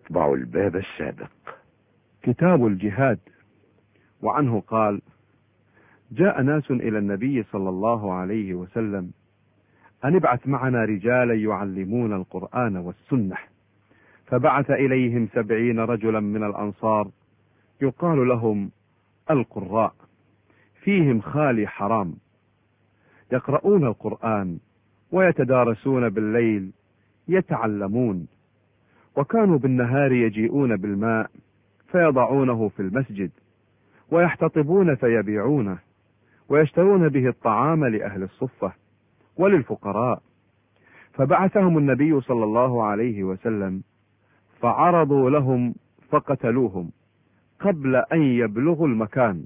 نتبع الباب السابق. كتاب الجهاد. وعنه قال: جاء ناس إلى النبي صلى الله عليه وسلم أن ابعث معنا رجالا يعلمون القرآن والسنة، فبعث إليهم 70 رجلا من الأنصار يقال لهم القراء، فيهم خالي حرام، يقرؤون القرآن ويتدارسون بالليل يتعلمون، وكانوا بالنهار يجيئون بالماء فيضعونه في المسجد ويحتطبون فيبيعونه، ويشترون به الطعام لأهل الصفة وللفقراء. فبعثهم النبي صلى الله عليه وسلم فعرضوا لهم فقتلوهم قبل أن يبلغوا المكان،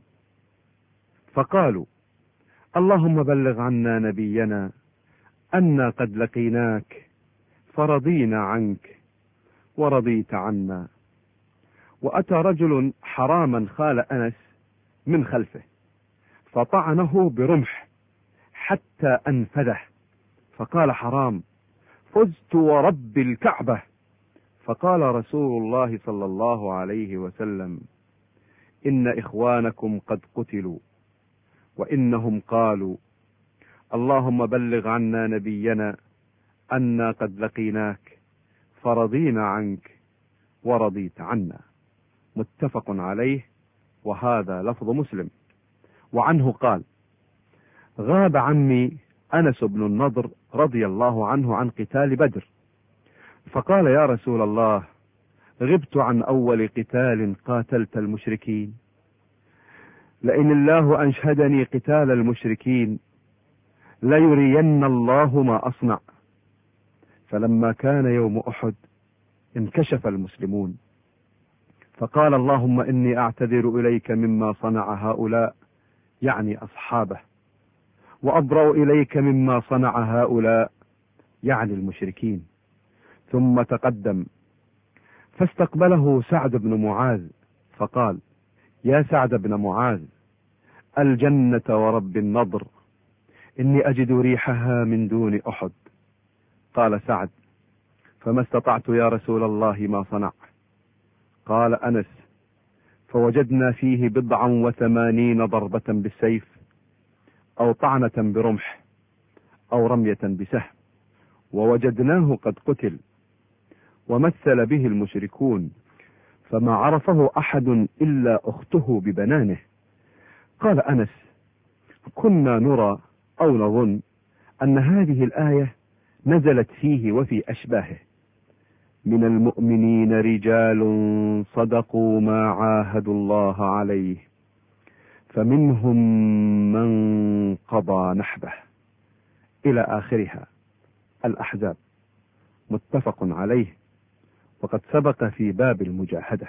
فقالوا: اللهم بلغ عنا نبينا أنا قد لقيناك فرضينا عنك ورضيت عنا. وأتى رجل حراما خال أنس من خلفه فطعنه برمح حتى أنفذه، فقال حرام: فزت ورب الكعبة. فقال رسول الله صلى الله عليه وسلم: إن إخوانكم قد قتلوا، وإنهم قالوا: اللهم بلغ عنا نبينا أنا قد لقيناك فرضينا عنك ورضيت عنا. متفق عليه، وهذا لفظ مسلم. وعنه قال: غاب عمي أنس بن النضر رضي الله عنه عن قتال بدر، فقال: يا رسول الله، غبت عن أول قتال قاتلت المشركين، لئن الله أنشهدني قتال المشركين ليرين الله ما أصنع. فلما كان يوم أحد انكشف المسلمون، فقال: اللهم إني أعتذر إليك مما صنع هؤلاء، يعني أصحابه، وأبرأ إليك مما صنع هؤلاء، يعني المشركين. ثم تقدم فاستقبله سعد بن معاذ فقال: يا سعد بن معاذ، الجنة ورب النضر، إني أجد ريحها من دون أحد. قال سعد: فما استطعت يا رسول الله ما صنع. قال أنس: فوجدنا فيه 89 ضربة بالسيف، أو طعنة برمح، أو رمية بسهم، ووجدناه قد قتل، ومثل به المشركون، فما عرفه أحد إلا أخته ببنانه. قال أنس: كنا نرى أو نظن أن هذه الآية نزلت فيه وفي أشباهه: من المؤمنين رجال صدقوا ما عاهدوا الله عليه، فمنهم من قضى نحبه، إلى آخرها، الأحزاب. متفق عليه، وقد سبق في باب المجاهدة.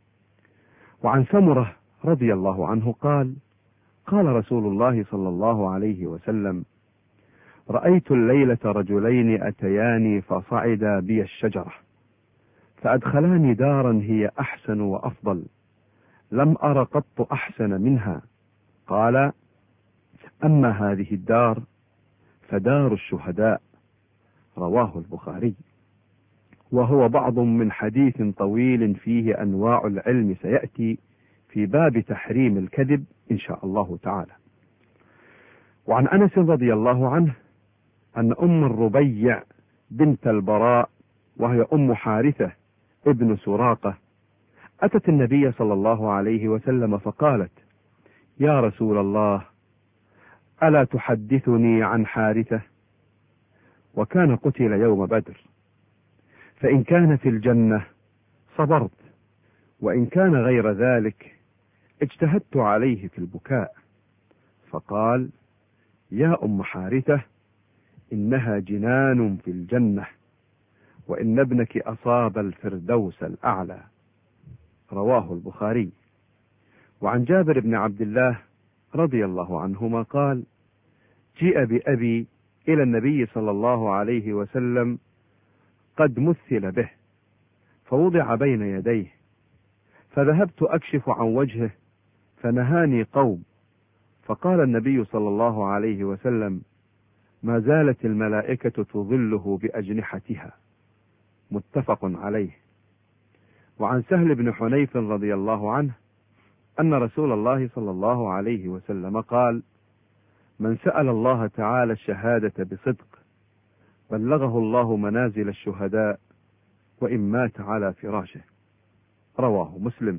وعن سمرة رضي الله عنه قال: قال رسول الله صلى الله عليه وسلم: رأيت الليلة رجلين أتياني فصعدا بي الشجرة، فأدخلاني دارا هي أحسن وأفضل، لم أر قط أحسن منها. قال: أما هذه الدار فدار الشهداء. رواه البخاري. وهو بعض من حديث طويل فيه أنواع العلم سيأتي في باب تحريم الكذب إن شاء الله تعالى. وعن أنس رضي الله عنه أن أم الربيع بنت البراء، وهي أم حارثة ابن سراقة، أتت النبي صلى الله عليه وسلم فقالت: يا رسول الله، ألا تحدثني عن حارثة؟ وكان قتل يوم بدر، فإن كان في الجنة صبرت، وإن كان غير ذلك اجتهدت عليه في البكاء. فقال: يا أم حارثة، إنها جنان في الجنة، وإن ابنك أصاب الفردوس الأعلى. رواه البخاري. وعن جابر بن عبد الله رضي الله عنهما قال: جيء بأبي إلى النبي صلى الله عليه وسلم قد مثل به، فوضع بين يديه، فذهبت أكشف عن وجهه فنهاني قوم، فقال النبي صلى الله عليه وسلم: ما زالت الملائكة تظله بأجنحتها. متفق عليه. وعن سهل بن حنيف رضي الله عنه أن رسول الله صلى الله عليه وسلم قال: من سأل الله تعالى الشهادة بصدق بلغه الله منازل الشهداء وإن مات على فراشه. رواه مسلم.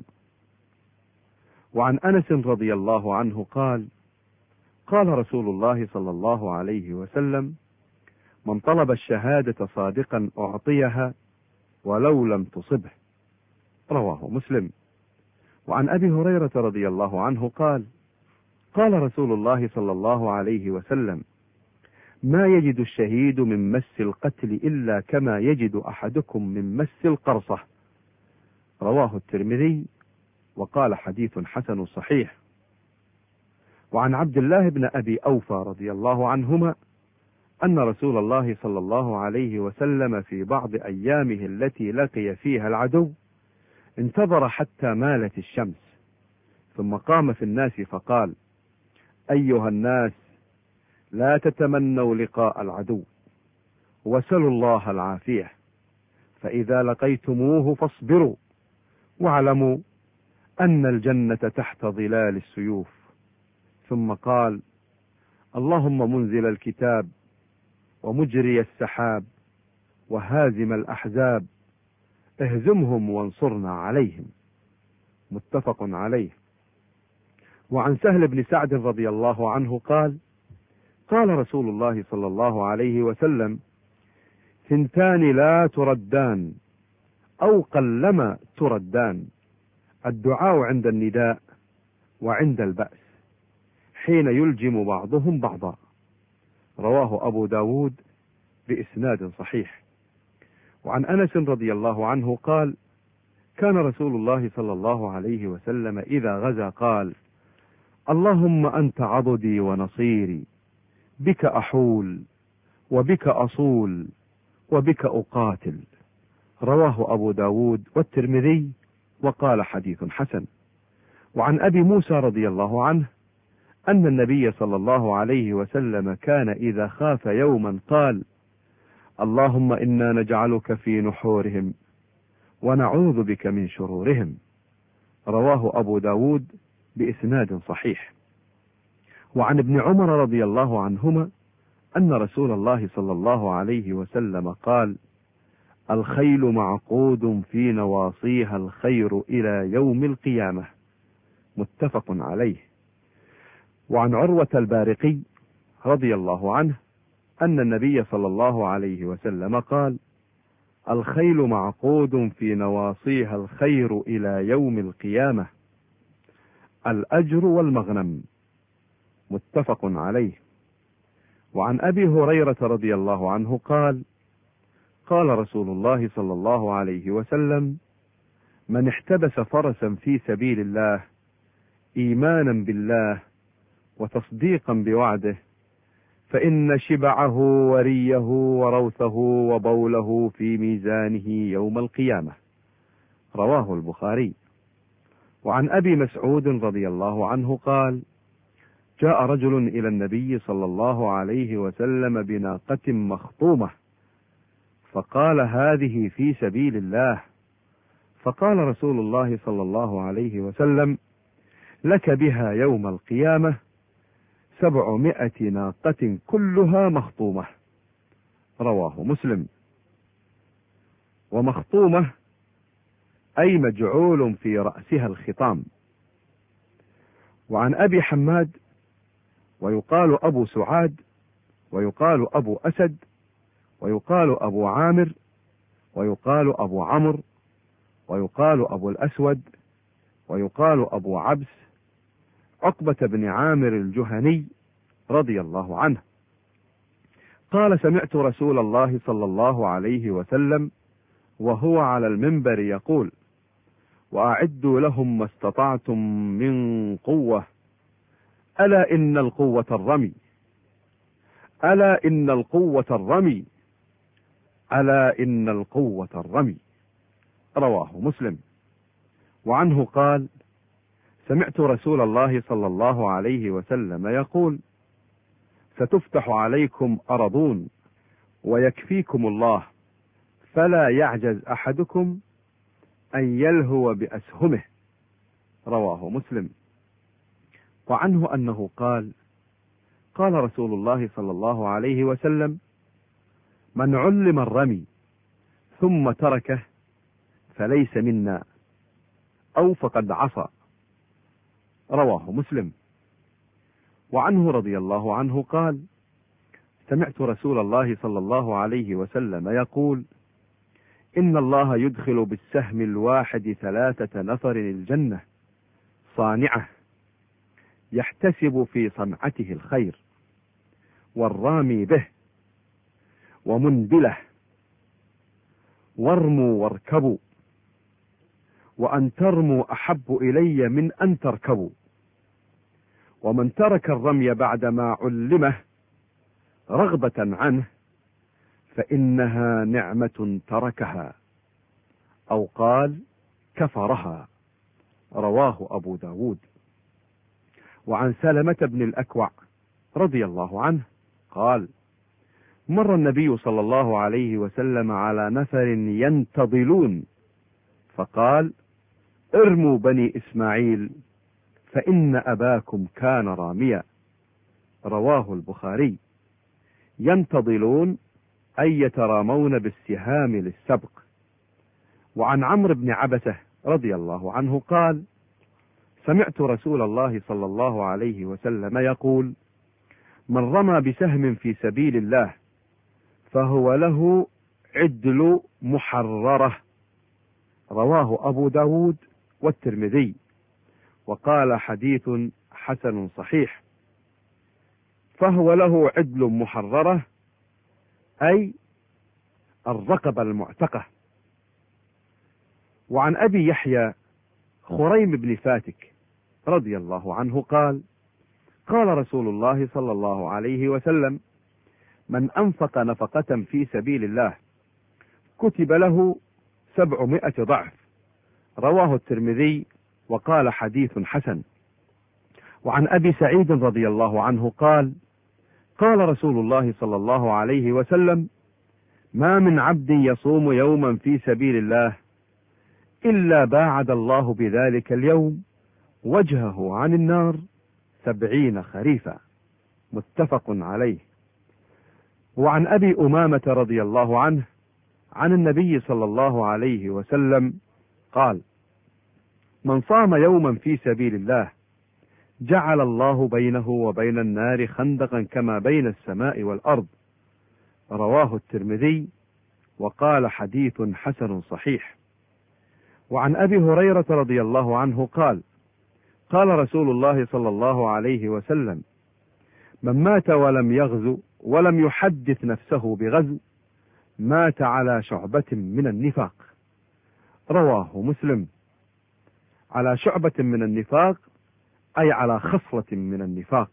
وعن أنس رضي الله عنه قال: قال رسول الله صلى الله عليه وسلم: من طلب الشهادة صادقا أعطيها ولو لم تصبه. رواه مسلم. وعن أبي هريرة رضي الله عنه قال: قال رسول الله صلى الله عليه وسلم: ما يجد الشهيد من مس القتل إلا كما يجد أحدكم من مس القرصة. رواه الترمذي وقال حديث حسن صحيح. وعن عبد الله بن أبي أوفى رضي الله عنهما أن رسول الله صلى الله عليه وسلم في بعض أيامه التي لقي فيها العدو انتظر حتى مالت الشمس، ثم قام في الناس فقال: أيها الناس، لا تتمنوا لقاء العدو وسلوا الله العافية، فإذا لقيتموه فاصبروا واعلموا أن الجنة تحت ظلال السيوف. ثم قال: اللهم منزل الكتاب ومجري السحاب وهازم الأحزاب اهزمهم وانصرنا عليهم. متفق عليه. وعن سهل بن سعد رضي الله عنه قال: قال رسول الله صلى الله عليه وسلم: ثنتان لا تردان أو قلما تردان: الدعاء عند النداء وعند البأس حين يلجم بعضهم بعضا. رواه أبو داود بإسناد صحيح. وعن أنس رضي الله عنه قال: كان رسول الله صلى الله عليه وسلم إذا غزا قال: اللهم أنت عضدي ونصيري، بك أحول وبك أصول وبك أقاتل. رواه أبو داود والترمذي وقال حديث حسن. وعن أبي موسى رضي الله عنه أن النبي صلى الله عليه وسلم كان إذا خاف يوما قال: اللهم إنا نجعلك في نحورهم ونعوذ بك من شرورهم. رواه أبو داود بإسناد صحيح. وعن ابن عمر رضي الله عنهما أن رسول الله صلى الله عليه وسلم قال: الخيل معقود في نواصيها الخير إلى يوم القيامة. متفق عليه. وعن عروة البارقي رضي الله عنه أن النبي صلى الله عليه وسلم قال: الخيل معقود في نواصيها الخير إلى يوم القيامة، الأجر والمغنم. متفق عليه. وعن أبي هريرة رضي الله عنه قال: قال رسول الله صلى الله عليه وسلم: من احتبس فرسا في سبيل الله إيمانا بالله وتصديقا بوعده فإن شبعه وريه وروثه وبوله في ميزانه يوم القيامة. رواه البخاري. وعن أبي مسعود رضي الله عنه قال: جاء رجل إلى النبي صلى الله عليه وسلم بناقة مخطومة، فقال: هذه في سبيل الله. فقال رسول الله صلى الله عليه وسلم: لك بها يوم القيامة 700 ناقة كلها مخطومة. رواه مسلم. ومخطومة أي مجعول في رأسها الخطام. وعن أبي حماد ويقال أبو سعاد ويقال أبو أسد ويقال أبو عامر ويقال أبو عمرو ويقال أبو الأسود ويقال أبو عبس عقبة بن عامر الجهني رضي الله عنه قال: سمعت رسول الله صلى الله عليه وسلم وهو على المنبر يقول: وأعدوا لهم ما استطعتم من قوة، ألا إن القوة الرمي، ألا إن القوة الرمي، ألا إن القوة الرمي. رواه مسلم. وعنه قال: سمعت رسول الله صلى الله عليه وسلم يقول: ستفتح عليكم أرضون ويكفيكم الله، فلا يعجز أحدكم أن يلهو بأسهمه. رواه مسلم. وعنه أنه قال: قال رسول الله صلى الله عليه وسلم: من علم الرمي ثم تركه فليس منا، أو فقد عصى. رواه مسلم. وعنه رضي الله عنه قال: سمعت رسول الله صلى الله عليه وسلم يقول: إن الله يدخل بالسهم الواحد 3 نفر الجنة صانعه يحتسب في صنعته الخير، والرامي به، ومنبله، وارموا واركبوا، وأن ترموا أحب إلي من أن تركبوا. ومن ترك الرمي بعدما علمه رغبة عنه فإنها نعمة تركها، أو قال كفرها. رواه أبو داود. وعن سلمة بن الأكوع رضي الله عنه قال: مر النبي صلى الله عليه وسلم على نفر ينتظلون فقال: ارموا بني إسماعيل فإن أباكم كان راميا. رواه البخاري. ينتظلون أي يترامون بالسهام للسبق. وعن عمرو بن عبسة رضي الله عنه قال: سمعت رسول الله صلى الله عليه وسلم يقول: من رمى بسهم في سبيل الله فهو له عدل محررة. رواه أبو داود والترمذي، وقال حديث حسن صحيح. فهو له عدل محررة أي الرقبة المعتقة. وعن أبي يحيى خريم بن فاتك رضي الله عنه قال: قال رسول الله صلى الله عليه وسلم: من أنفق نفقة في سبيل الله كتب له 700 ضعف. رواه الترمذي، وقال حديث حسن. وعن أبي سعيد رضي الله عنه قال: قال رسول الله صلى الله عليه وسلم: ما من عبد يصوم يوما في سبيل الله إلا باعد الله بذلك اليوم وجهه عن النار 70 خريفا. متفق عليه. وعن أبي أمامة رضي الله عنه عن النبي صلى الله عليه وسلم قال: من صام يوما في سبيل الله جعل الله بينه وبين النار خندقا كما بين السماء والأرض. رواه الترمذي، وقال حديث حسن صحيح. وعن أبي هريرة رضي الله عنه قال: قال رسول الله صلى الله عليه وسلم: من مات ولم يغزو ولم يحدث نفسه بغزو مات على شعبة من النفاق. رواه مسلم. على شعبة من النفاق أي على خصلة من النفاق.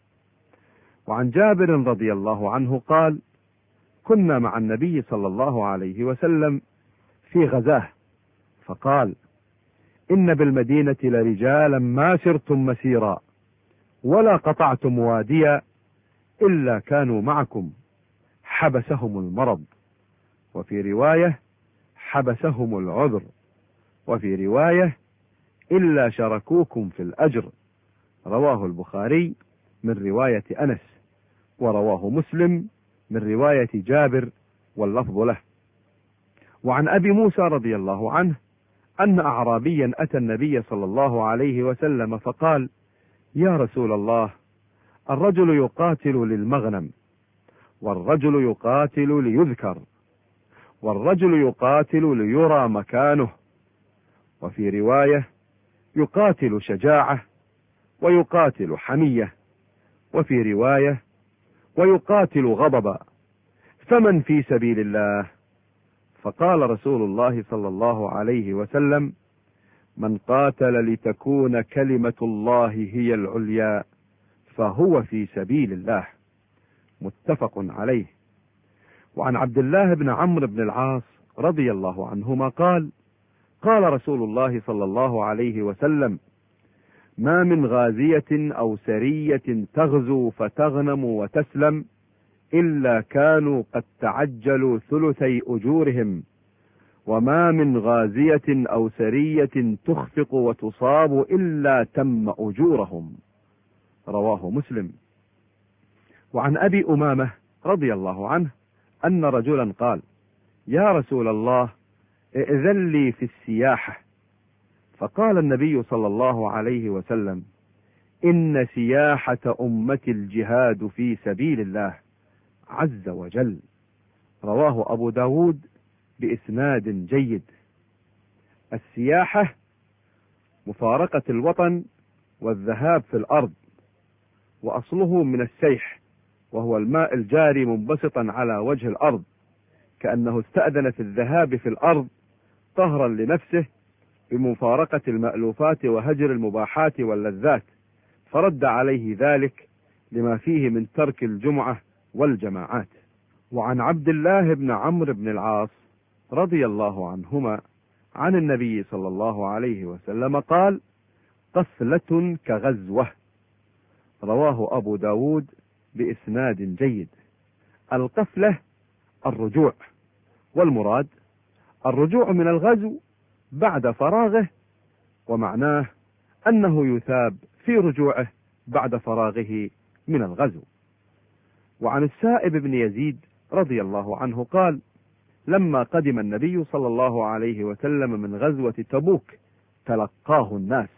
وعن جابر رضي الله عنه قال: كنا مع النبي صلى الله عليه وسلم في غزاه فقال: إن بالمدينة لرجالا ما سرتم مسيرا ولا قطعتم واديا إلا كانوا معكم حبسهم المرض، وفي رواية حبسهم العذر، وفي رواية إلا شركوكم في الأجر. رواه البخاري من رواية أنس، ورواه مسلم من رواية جابر واللفظ له. وعن أبي موسى رضي الله عنه أن أعرابيا أتى النبي صلى الله عليه وسلم فقال: يا رسول الله، الرجل يقاتل للمغنم، والرجل يقاتل ليذكر، والرجل يقاتل ليرى مكانه، وفي رواية يقاتل شجاعة، ويقاتل حمية، وفي رواية ويقاتل غضبا، فمن في سبيل الله؟ فقال رسول الله صلى الله عليه وسلم: من قاتل لتكون كلمة الله هي العليا فهو في سبيل الله. متفق عليه. وعن عبد الله بن عمرو بن العاص رضي الله عنهما قال: قال رسول الله صلى الله عليه وسلم: ما من غازية أو سرية تغزو فتغنم وتسلم إلا كانوا قد تعجلوا ثلثي أجورهم وما من غازية أو سرية تخفق وتصاب إلا تم أجورهم. رواه مسلم. وعن أبي أمامة رضي الله عنه أن رجلا قال: يا رسول الله، ائذن لي في السياحة. فقال النبي صلى الله عليه وسلم: إن سياحة أمتي الجهاد في سبيل الله عز وجل. رواه أبو داود بإسناد جيد. السياحة مفارقة الوطن والذهاب في الأرض، وأصله من السيح، وهو الماء الجاري منبسطا على وجه الأرض، كأنه استأذن في الذهاب في الأرض طهرا لنفسه بمفارقة المألوفات وهجر المباحات واللذات، فرد عليه ذلك لما فيه من ترك الجمعة والجماعات. وعن عبد الله بن عمرو بن العاص رضي الله عنهما عن النبي صلى الله عليه وسلم قال: قفلة كغزوة. رواه أبو داود بإسناد جيد. القفلة الرجوع، والمراد الرجوع من الغزو بعد فراغه، ومعناه أنه يثاب في رجوعه بعد فراغه من الغزو. وعن السائب بن يزيد رضي الله عنه قال: لما قدم النبي صلى الله عليه وسلم من غزوة تبوك تلقاه الناس،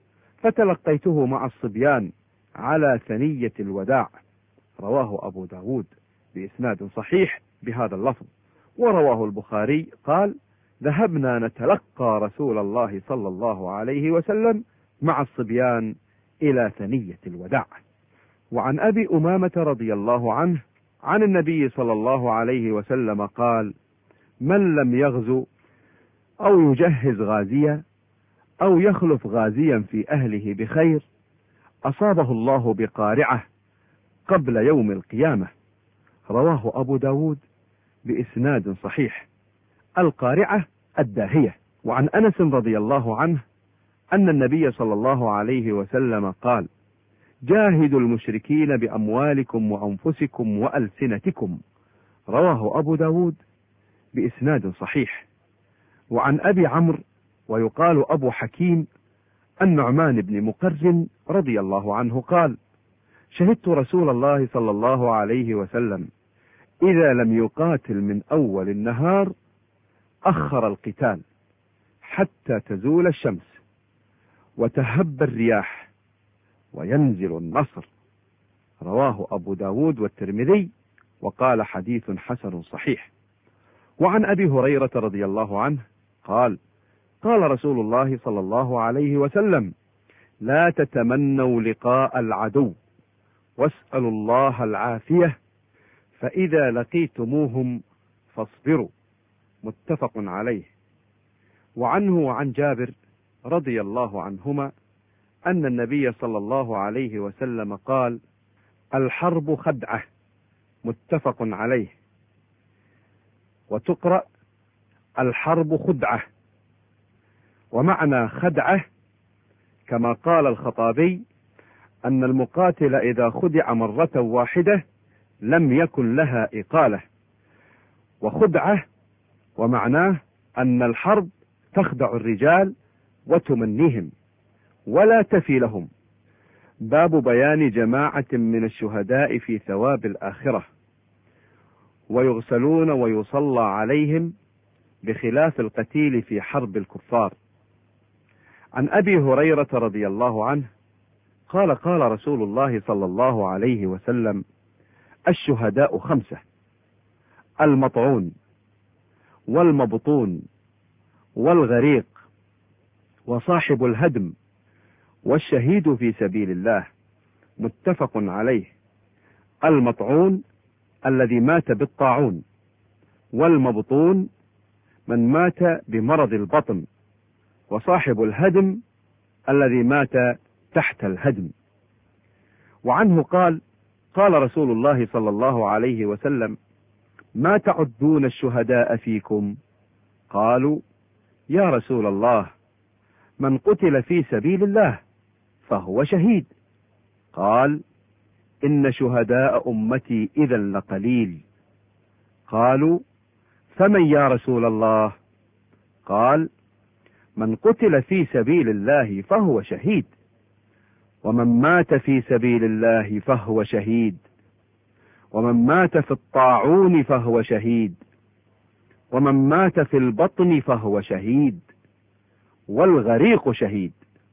فتلقيته مع الصبيان على ثنية الوداع. رواه أبو داود بإسناد صحيح بهذا اللفظ. ورواه البخاري قال: ذهبنا نتلقى رسول الله صلى الله عليه وسلم مع الصبيان إلى ثنية الوداع. وعن أبي أمامة رضي الله عنه عن النبي صلى الله عليه وسلم قال: من لم يغزو أو يجهز غازيا أو يخلف غازيا في أهله بخير أصابه الله بقارعة قبل يوم القيامة. رواه أبو داود بإسناد صحيح. القارعة الداهية. وعن أنس رضي الله عنه أن النبي صلى الله عليه وسلم قال: جاهدوا المشركين بأموالكم وأنفسكم وألسنتكم. رواه أبو داود بإسناد صحيح. وعن أبي عمرو ويقال أبو حكيم النعمان بن مقرن رضي الله عنه قال: شهدت رسول الله صلى الله عليه وسلم إذا لم يقاتل من أول النهار أخر القتال حتى تزول الشمس وتهب الرياح وينزل النصر. رواه أبو داود والترمذي وقال: حديث حسن صحيح. وعن أبي هريرة رضي الله عنه قال: قال رسول الله صلى الله عليه وسلم: لا تتمنوا لقاء العدو واسألوا الله العافية، فإذا لقيتموهم فاصبروا. متفق عليه. وعنه وعن جابر رضي الله عنهما أن النبي صلى الله عليه وسلم قال: الحرب خدعة. متفق عليه. وتقرأ الحرب خدعة. ومعنى خدعة كما قال الخطابي أن المقاتل إذا خدع مرة واحدة لم يكن لها إقالة. وخدعة ومعناه أن الحرب تخدع الرجال وتمنيهم ولا تفي لهم. باب بيان جماعة من الشهداء في ثواب الآخرة، ويغسلون ويصلى عليهم بخلاف القتيل في حرب الكفار. عن أبي هريرة رضي الله عنه قال: قال رسول الله صلى الله عليه وسلم: الشهداء 5: المطعون والمبطون والغريق وصاحب الهدم والشهيد في سبيل الله. متفق عليه. المطعون الذي مات بالطاعون، والمبطون من مات بمرض البطن، وصاحب الهدم الذي مات تحت الهدم. وعنه قال: قال رسول الله صلى الله عليه وسلم: ما تعدون الشهداء فيكم؟ قالوا: يا رسول الله، من قتل في سبيل الله فهو شهيد. قال: إن شهداء أمتي إذا لقليل. قالوا: فمن يا رسول الله؟ قال: من قتل في سبيل الله فهو شهيد، ومن مات في سبيل الله فهو شهيد، ومن مات في الطاعون فهو شهيد، ومن مات في البطن فهو شهيد، والغريق شهيد.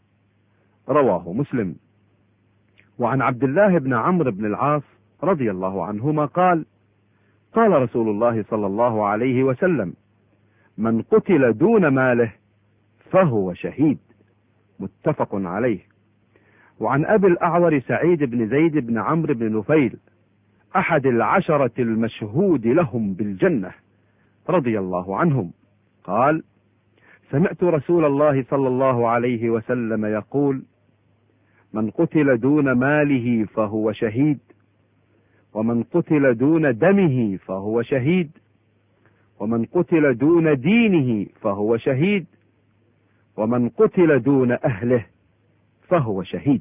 رواه مسلم. وعن عبد الله بن عمرو بن العاص رضي الله عنهما قال: قال رسول الله صلى الله عليه وسلم: من قتل دون ماله فهو شهيد. متفق عليه. وعن أبي الأعور سعيد بن زيد بن عمرو بن نفيل أحد العشرة المشهود لهم بالجنة رضي الله عنهم قال: سمعت رسول الله صلى الله عليه وسلم يقول: من قتل دون ماله فهو شهيد، ومن قتل دون دمه فهو شهيد، ومن قتل دون دينه فهو شهيد، ومن قتل دون أهله فهو شهيد.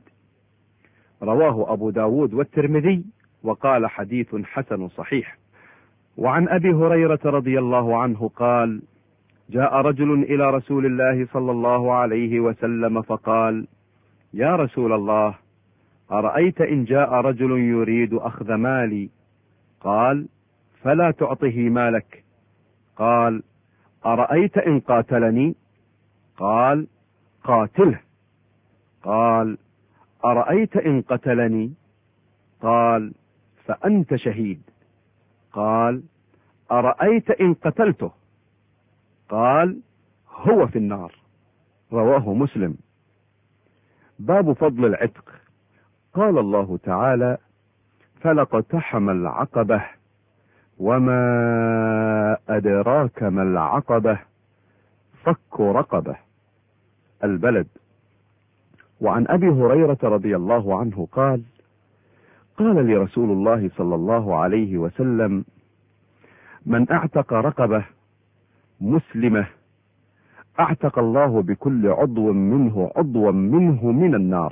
رواه أبو داود والترمذي وقال: حديث حسن صحيح. وعن أبي هريرة رضي الله عنه قال: جاء رجل إلى رسول الله صلى الله عليه وسلم فقال: يا رسول الله، أرأيت إن جاء رجل يريد أخذ مالي؟ قال: فلا تعطه مالك. قال: أرأيت إن قاتلني؟ قال: قاتله. قال: أرأيت إن قتلني؟ قال: فأنت شهيد. قال: أرأيت إن قتلته؟ قال: هو في النار. رواه مسلم. باب فضل العتق. قال الله تعالى: فلاقتحم العقبة وما أدراك ما العقبة فك رقبة. البلد. وعن أبي هريرة رضي الله عنه قال: قال لي رسول الله صلى الله عليه وسلم: من اعتق رقبة مسلمة اعتق الله بكل عضو منه من النار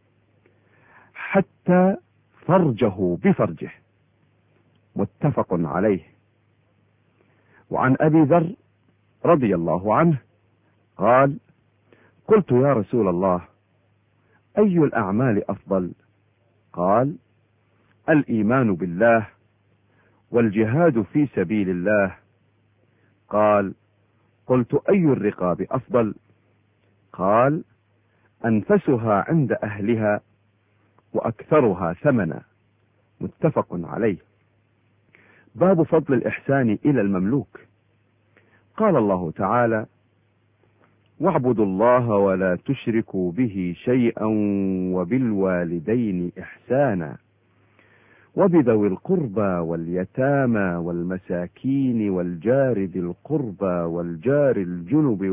حتى فرجه بفرجه. متفق عليه. وعن أبي ذر رضي الله عنه قال: قلت يا رسول الله، أي الأعمال أفضل؟ قال: الإيمان بالله والجهاد في سبيل الله. قال: قلت أي الرقاب أفضل؟ قال: أنفسها عند أهلها وأكثرها ثمنا. متفق عليه. باب فضل الإحسان إلى المملوك. قال الله تعالى: واعبدوا الله ولا تشركوا به شيئا وبالوالدين إحسانا وبذوي القربى واليتامى والمساكين والجار ذي القربى والجار الجنب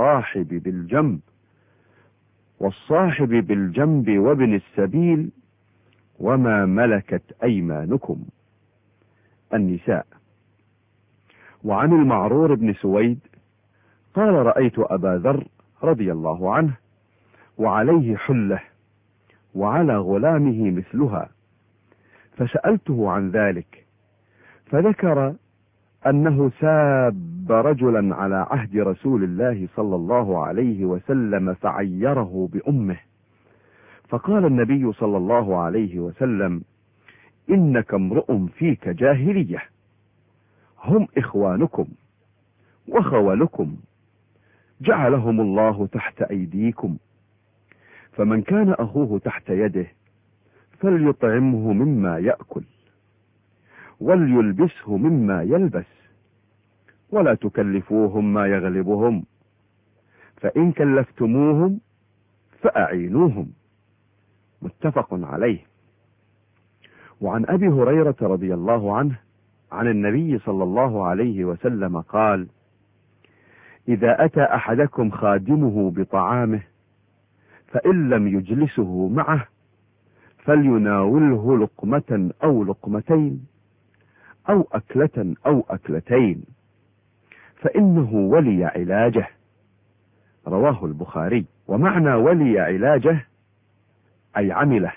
والصاحب بالجنب وابن السبيل وما ملكت أيمانكم. النساء. وعن المعرور بن سويد قال: رأيت أبا ذر رضي الله عنه وعليه حلة وعلى غلامه مثلها، فسألته عن ذلك، فذكر أنه ساب رجلا على عهد رسول الله صلى الله عليه وسلم فعيره بأمه، فقال النبي صلى الله عليه وسلم: إنك امرؤ فيك جاهلية، هم إخوانكم وخولكم جعلهم الله تحت أيديكم، فمن كان أخوه تحت يده فليطعمه مما يأكل وليلبسه مما يلبس ولا تكلفوهم ما يغلبهم، فإن كلفتموهم فأعينوهم. متفق عليه. وعن أبي هريرة رضي الله عنه عن النبي صلى الله عليه وسلم قال: إذا أتى أحدكم خادمه بطعامه فإن لم يجلسه معه فليناوله لقمة أو لقمتين أو أكلة أو أكلتين، فإنه ولي علاجه. رواه البخاري. ومعنى ولي علاجه أي عمله.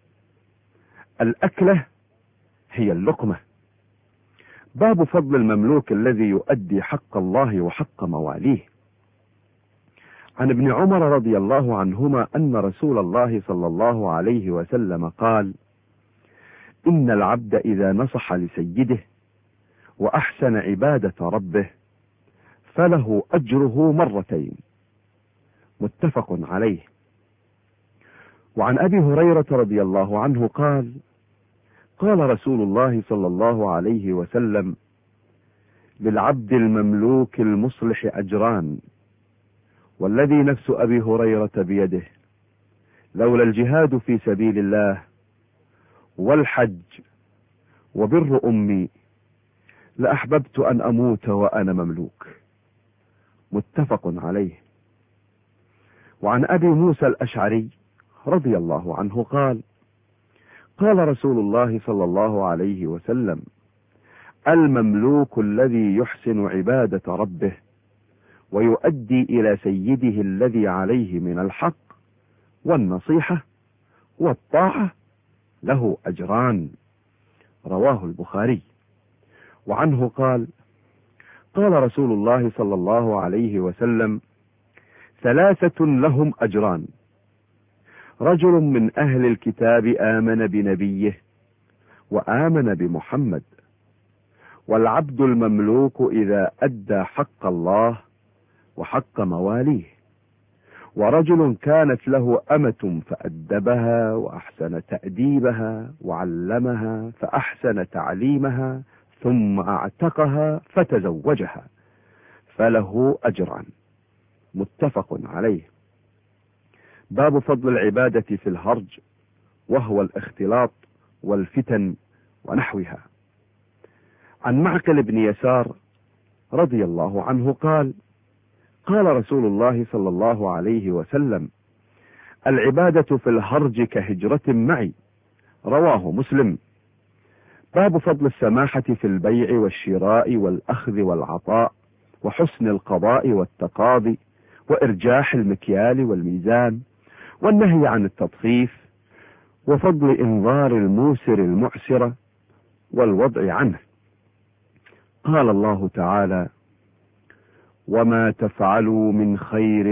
الأكلة هي اللقمة. باب فضل المملوك الذي يؤدي حق الله وحق مواليه. عن ابن عمر رضي الله عنهما أن رسول الله صلى الله عليه وسلم قال: إن العبد إذا نصح لسيده وأحسن عبادة ربه فله أجره مرتين. متفق عليه. وعن أبي هريرة رضي الله عنه قال: قال رسول الله صلى الله عليه وسلم: للعبد المملوك المصلح أجران، والذي نفس أبي هريرة بيده لولا الجهاد في سبيل الله والحج وبر أمي لأحببت أن أموت وأنا مملوك. متفق عليه. وعن أبي موسى الأشعري رضي الله عنه قال: قال رسول الله صلى الله عليه وسلم: المملوك الذي يحسن عبادة ربه ويؤدي إلى سيده الذي عليه من الحق والنصيحة والطاعة له أجران. رواه البخاري. وعنه قال: قال رسول الله صلى الله عليه وسلم: ثلاثة لهم أجران: رجل من أهل الكتاب آمن بنبيه وآمن بمحمد، والعبد المملوك إذا أدى حق الله وحق مواليه، ورجل كانت له أمة فأدبها وأحسن تأديبها وعلمها فأحسن تعليمها ثم أعتقها فتزوجها فله أجران. متفق عليه. باب فضل العبادة في الهرج، وهو الاختلاط والفتن ونحوها. عن معقل بن يسار رضي الله عنه قال: قال رسول الله صلى الله عليه وسلم: العبادة في الهرج كهجرة معي. رواه مسلم. باب فضل السماحة في البيع والشراء والأخذ والعطاء، وحسن القضاء والتقاضي، وإرجاح المكيال والميزان، والنهي عن التطفيف، وفضل إنظار الموسر المعسر والوضع عنه. قال الله تعالى: وما تفعلوا من خير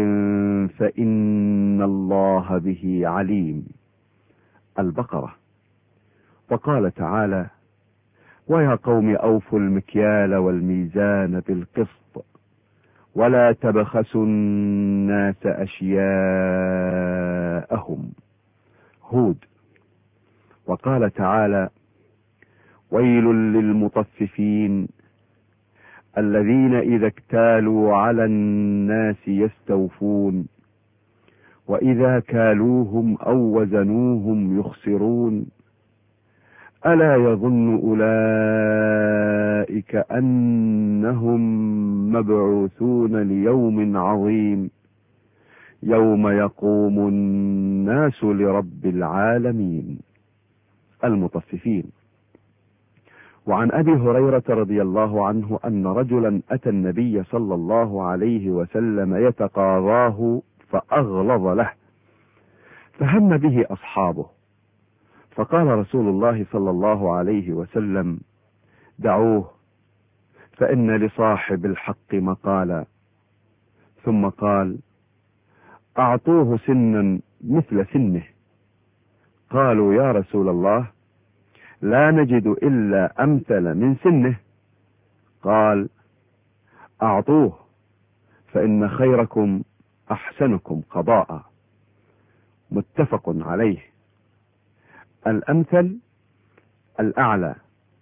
فإن الله به عليم. البقرة. وقال تعالى: ويا قوم أوفوا المكيال والميزان بالقسط ولا تبخسوا الناس أشياءهم. هود. وقال تعالى: ويل للمطففين الذين إذا اكتالوا على الناس يستوفون وإذا كالوهم أو وزنوهم يخسرون ألا يظن أولئك أنهم مبعوثون ليوم عظيم يوم يقوم الناس لرب العالمين. المطففين. وعن أبي هريرة رضي الله عنه أن رجلا أتى النبي صلى الله عليه وسلم يتقاضاه فأغلظ له، فهم به أصحابه، فقال رسول الله صلى الله عليه وسلم: دعوه فإن لصاحب الحق مقالا. ثم قال: أعطوه سنا مثل سنه. قالوا: يا رسول الله، لا نجد إلا أمثل من سنه. قال: أعطوه فإن خيركم أحسنكم قضاء. متفق عليه. الأمثل الأعلى.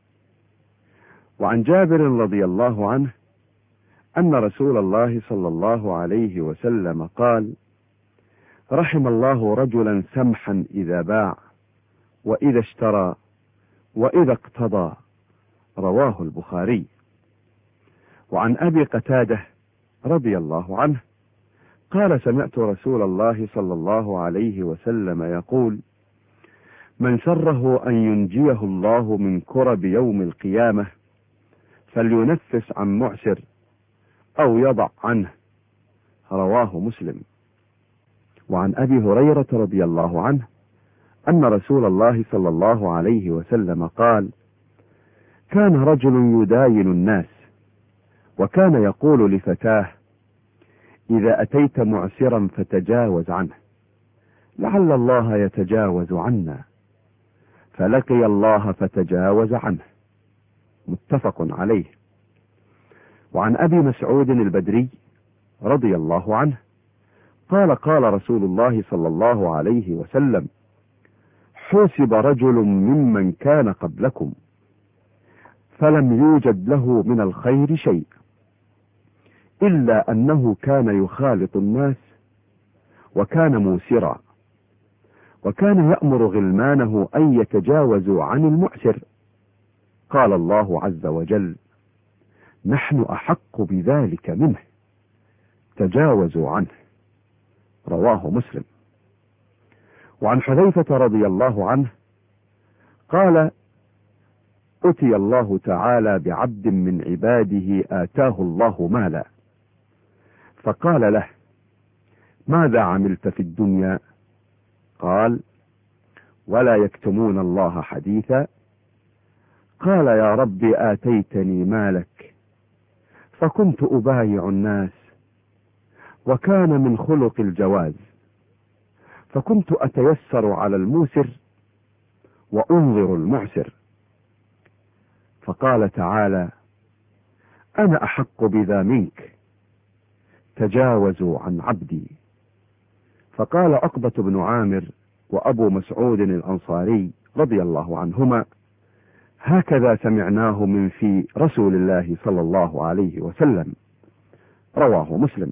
وعن جابر رضي الله عنه أن رسول الله صلى الله عليه وسلم قال: رحم الله رجلا سمحا إذا باع وإذا اشترى وإذا اقتضى. رواه البخاري. وعن أبي قتادة رضي الله عنه قال: سمعت رسول الله صلى الله عليه وسلم يقول: من سره أن ينجيه الله من كرب يوم القيامة فلينفس عن معسر أو يضع عنه. رواه مسلم. وعن أبي هريرة رضي الله عنه أن رسول الله صلى الله عليه وسلم قال: كان رجل يداين الناس وكان يقول لفتاه: إذا أتيت معسرا فتجاوز عنه، لعل الله يتجاوز عنا، فلقي الله فتجاوز عنه. متفق عليه. وعن أبي مسعود البدري رضي الله عنه قال قال رسول الله صلى الله عليه وسلم: حوسب رجل ممن كان قبلكم فلم يوجد له من الخير شيء، إلا أنه كان يخالط الناس وكان موسرا، وكان يأمر غلمانه أن يتجاوزوا عن المعسر. قال الله عز وجل: نحن أحق بذلك منه، تجاوزوا عنه. رواه مسلم. وعن حذيفة رضي الله عنه قال: أتي الله تعالى بعبد من عباده آتاه الله مالا، فقال له: ماذا عملت في الدنيا؟ قال: ولا يكتمون الله حديثا. قال: يا رب آتيتني مالك فكنت أبايع الناس، وكان من خلق الجواز، فكنت أتيسر على الموسر وأنظر المعسر. فقال تعالى: أنا أحق بذا منك، تجاوزوا عن عبدي. فقال عقبة بن عامر وأبو مسعود الأنصاري رضي الله عنهما: هكذا سمعناه من في رسول الله صلى الله عليه وسلم. رواه مسلم.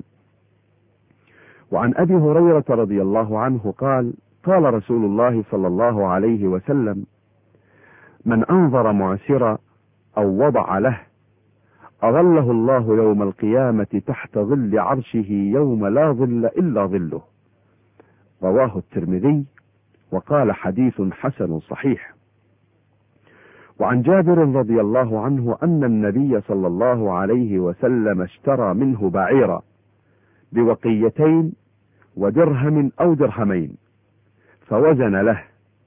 وعن أبي هريرة رضي الله عنه قال: قال رسول الله صلى الله عليه وسلم: من أنظر معسرا أو وضع له أظله الله يوم القيامة تحت ظل عرشه يوم لا ظل إلا ظله. رواه الترمذي وقال: حديث حسن صحيح. وعن جابر رضي الله عنه أن النبي صلى الله عليه وسلم اشترى منه بعيرا بوقيتين ودرهم أو درهمين، فوزن له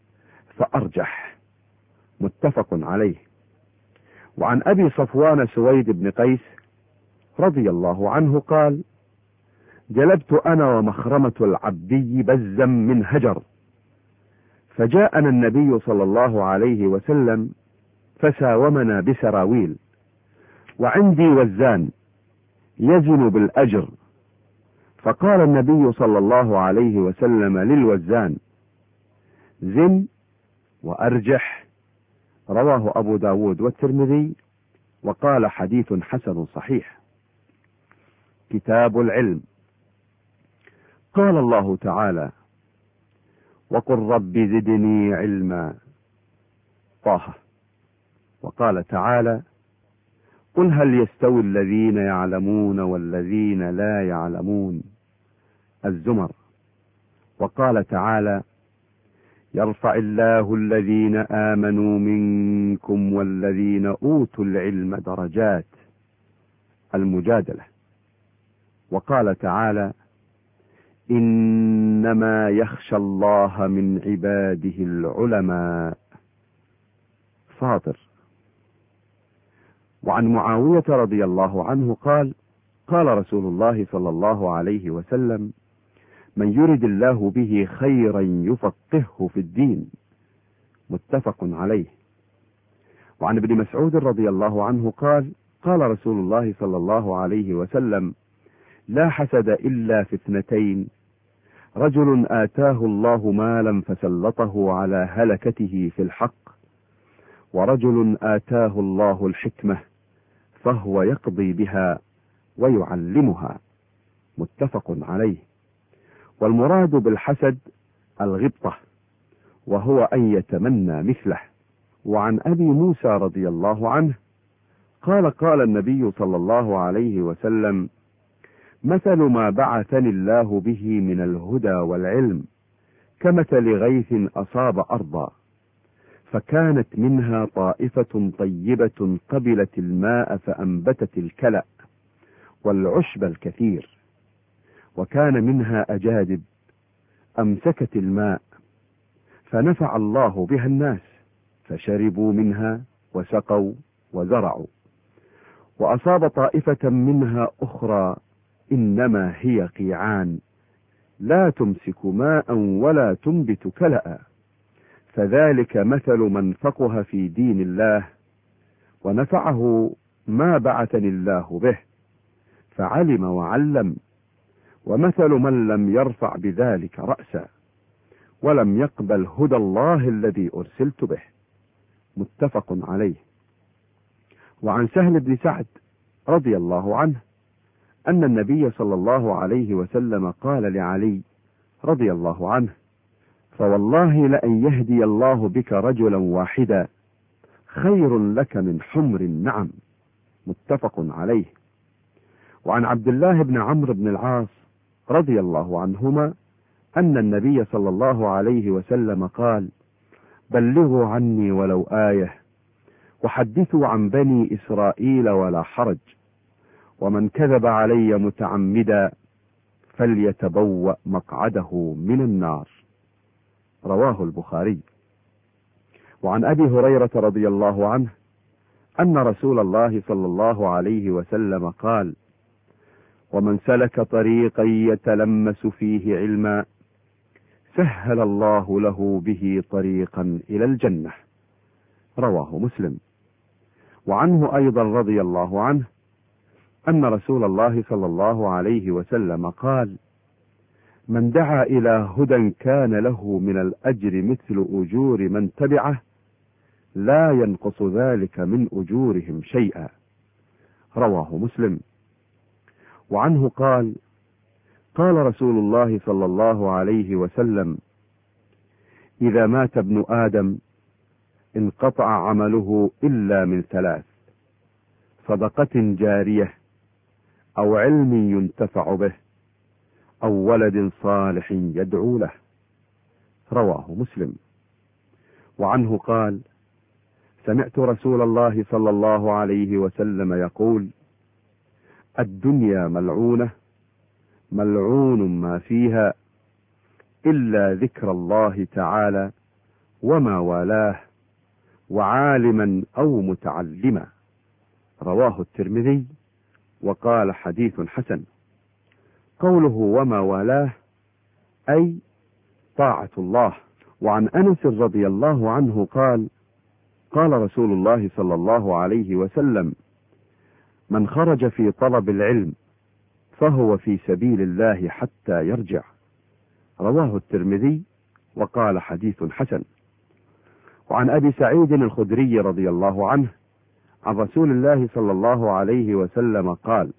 فأرجح. متفق عليه. وعن أبي صفوان سويد بن قيس رضي الله عنه قال: جلبت أنا ومخرمة العبدي بزا من هجر، فجاءنا النبي صلى الله عليه وسلم فساومنا بسراويل، وعندي وزان يزن بالأجر، فقال النبي صلى الله عليه وسلم للوزان: زن وأرجح. رواه أبو داود والترمذي وقال: حديث حسن صحيح. كتاب العلم. قال الله تعالى: وقل رب زدني علما. طه. وقال تعالى: قل هل يستوي الذين يعلمون والذين لا يعلمون. الزمر. وقال تعالى: يرفع الله الذين آمنوا منكم والذين أوتوا العلم درجات. المجادلة. وقال تعالى: إنما يخشى الله من عباده العلماء. فاطر. وعن معاوية رضي الله عنه قال: قال رسول الله صلى الله عليه وسلم: من يرد الله به خيرا يفقهه في الدين. متفق عليه. وعن ابن مسعود رضي الله عنه قال: قال رسول الله صلى الله عليه وسلم: لا حسد إلا في اثنتين: رجل آتاه الله مالا فسلطه على هلكته في الحق، ورجل آتاه الله الحكمة فهو يقضي بها ويعلمها. متفق عليه. والمراد بالحسد الغبطة، وهو أن يتمنى مثله. وعن أبي موسى رضي الله عنه قال: قال النبي صلى الله عليه وسلم: مثل ما بعثني الله به من الهدى والعلم كمثل غيث أصاب أرضا، فكانت منها طائفة طيبة قبلت الماء فأنبتت الكلأ والعشب الكثير، وكان منها أجادب أمسكت الماء فنفع الله بها الناس، فشربوا منها وسقوا وزرعوا. وأصاب طائفة منها أخرى إنما هي قيعان لا تمسك ماء ولا تنبت كلأ، فذلك مثل من فقه في دين الله ونفعه ما بعثني الله به، فعلم وعلم، ومثل من لم يرفع بذلك رأسا ولم يقبل هدى الله الذي أرسلت به. متفق عليه. وعن سهل بن سعد رضي الله عنه أن النبي صلى الله عليه وسلم قال لعلي رضي الله عنه: فوالله لأن يهدي الله بك رجلا واحدا خير لك من حمر النعم. متفق عليه. وعن عبد الله بن عمرو بن العاص رضي الله عنهما أن النبي صلى الله عليه وسلم قال: بلغوا عني ولو آية، وحدثوا عن بني إسرائيل ولا حرج، ومن كذب علي متعمدا فليتبوأ مقعده من النار. رواه البخاري. وعن أبي هريرة رضي الله عنه أن رسول الله صلى الله عليه وسلم قال: ومن سلك طريقا يتلمس فيه علما سهل الله له به طريقا إلى الجنة. رواه مسلم. وعنه أيضا رضي الله عنه أن رسول الله صلى الله عليه وسلم قال: من دعا إلى هدى كان له من الأجر مثل أجور من تبعه لا ينقص ذلك من أجورهم شيئا. رواه مسلم. وعنه قال: قال رسول الله صلى الله عليه وسلم: إذا مات ابن آدم انقطع عمله إلا من ثلاث: صدقة جارية، أو علم ينتفع به، أو ولد صالح يدعو له. رواه مسلم. وعنه قال: سمعت رسول الله صلى الله عليه وسلم يقول: الدنيا ملعونة، ملعون ما فيها إلا ذكر الله تعالى وما والاه، وعالما أو متعلما. رواه الترمذي وقال حديث حسن. قوله وما والاه أي طاعة الله. وعن أنس رضي الله عنه قال: قال رسول الله صلى الله عليه وسلم: من خرج في طلب العلم فهو في سبيل الله حتى يرجع. رواه الترمذي وقال حديث حسن. وعن أبي سعيد الخدري رضي الله عنه عن رسول الله صلى الله عليه وسلم قال: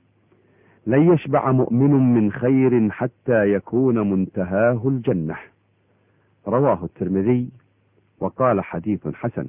لن يشبع مؤمن من خير حتى يكون منتهاه الجنة. رواه الترمذي وقال حديث حسن.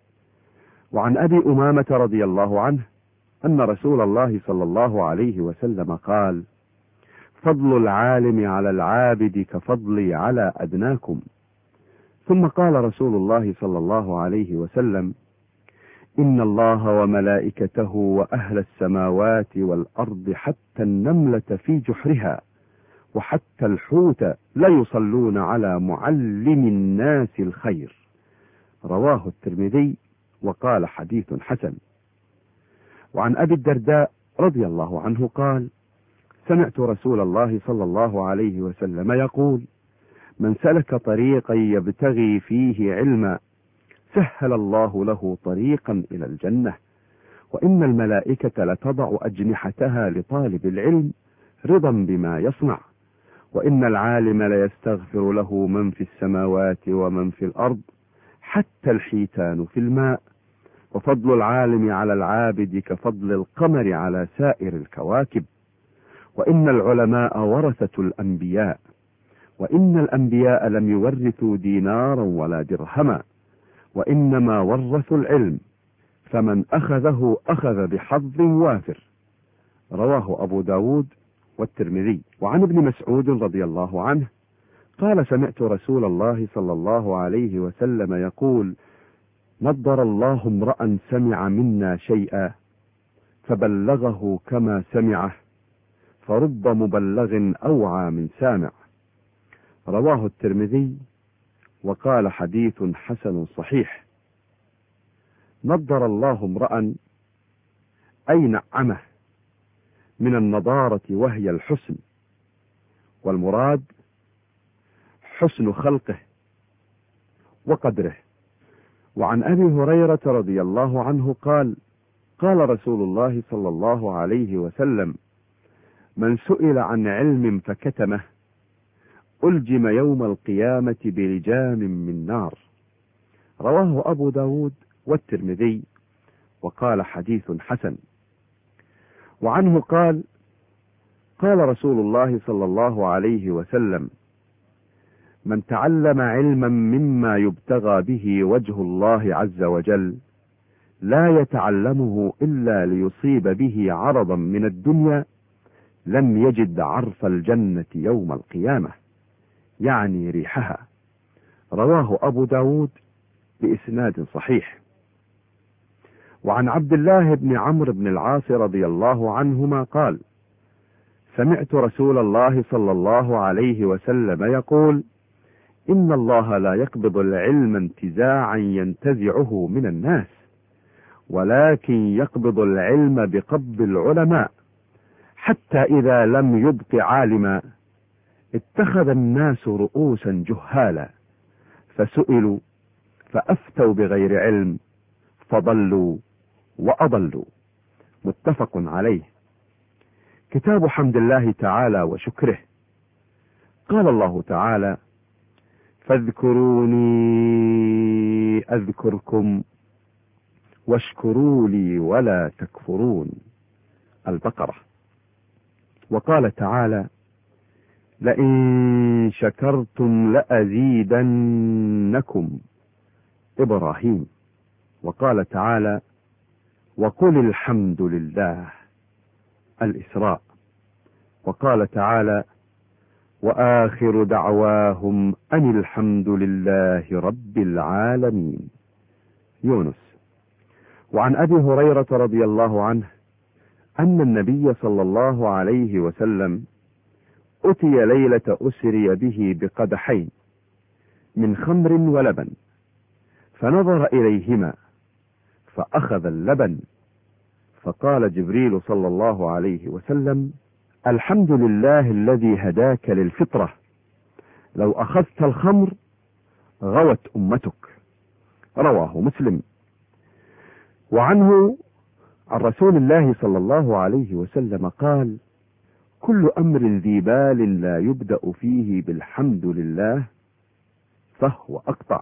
وعن أبي أمامة رضي الله عنه أن رسول الله صلى الله عليه وسلم قال: فضل العالم على العابد كفضلي على أدناكم. ثم قال رسول الله صلى الله عليه وسلم: إن الله وملائكته وأهل السماوات والأرض حتى النملة في جحرها وحتى الحوت لا يصلون على معلم الناس الخير. رواه الترمذي وقال حديث حسن. وعن أبي الدرداء رضي الله عنه قال: سمعت رسول الله صلى الله عليه وسلم يقول: من سلك طريقا يبتغي فيه علما سهل الله له طريقا إلى الجنة، وإن الملائكة لتضع أجنحتها لطالب العلم رضا بما يصنع، وإن العالم ليستغفر له من في السماوات ومن في الأرض حتى الحيتان في الماء، وفضل العالم على العابد كفضل القمر على سائر الكواكب، وإن العلماء ورثة الأنبياء، وإن الأنبياء لم يورثوا دينارا ولا درهما، وإنما ورثوا العلم، فمن أخذه أخذ بحظ وافر. رواه أبو داود والترمذي. وعن ابن مسعود رضي الله عنه قال: سمعت رسول الله صلى الله عليه وسلم يقول: نضر الله امرأ سمع منا شيئا فبلغه كما سمعه، فرب مبلغ أوعى من سامع. رواه الترمذي وقال حديث حسن صحيح. نضر الله امرأ أي نعمه من النضارة وهي الحسن، والمراد حسن خلقه وقدره. وعن أبي هريرة رضي الله عنه قال: قال رسول الله صلى الله عليه وسلم: من سئل عن علم فكتمه ألجم يوم القيامة بلجام من نار. رواه أبو داود والترمذي، وقال حديث حسن. وعنه قال: قال رسول الله صلى الله عليه وسلم: من تعلم علما مما يبتغى به وجه الله عز وجل لا يتعلمه إلا ليصيب به عرضا من الدنيا لم يجد عرف الجنة يوم القيامة، يعني ريحها. رواه أبو داود بإسناد صحيح. وعن عبد الله بن عمرو بن العاص رضي الله عنهما قال: سمعت رسول الله صلى الله عليه وسلم يقول: إن الله لا يقبض العلم انتزاعا ينتزعه من الناس، ولكن يقبض العلم بقبض العلماء، حتى إذا لم يبق عالما اتخذ الناس رؤوسا جهالا فسئلوا فأفتوا بغير علم فضلوا وأضلوا. متفق عليه. كتاب حمد الله تعالى وشكره. قال الله تعالى: فاذكروني أذكركم واشكروا لي ولا تكفرون. البقرة. وقال تعالى: لئن شكرتم لأزيدنكم. إبراهيم. وقال تعالى: وقل الحمد لله. الإسراء. وقال تعالى: وآخر دعواهم أن الحمد لله رب العالمين. يونس. وعن أبي هريرة رضي الله عنه أن النبي صلى الله عليه وسلم أتي ليلة أسري به بقدحين من خمر ولبن، فنظر إليهما فأخذ اللبن، فقال جبريل صلى الله عليه وسلم: الحمد لله الذي هداك للفطرة، لو أخذت الخمر غوت أمتك. رواه مسلم. وعنه عن رسول الله صلى الله عليه وسلم قال: كل أمر ذي بال لا يبدأ فيه بالحمد لله فهو أقطع.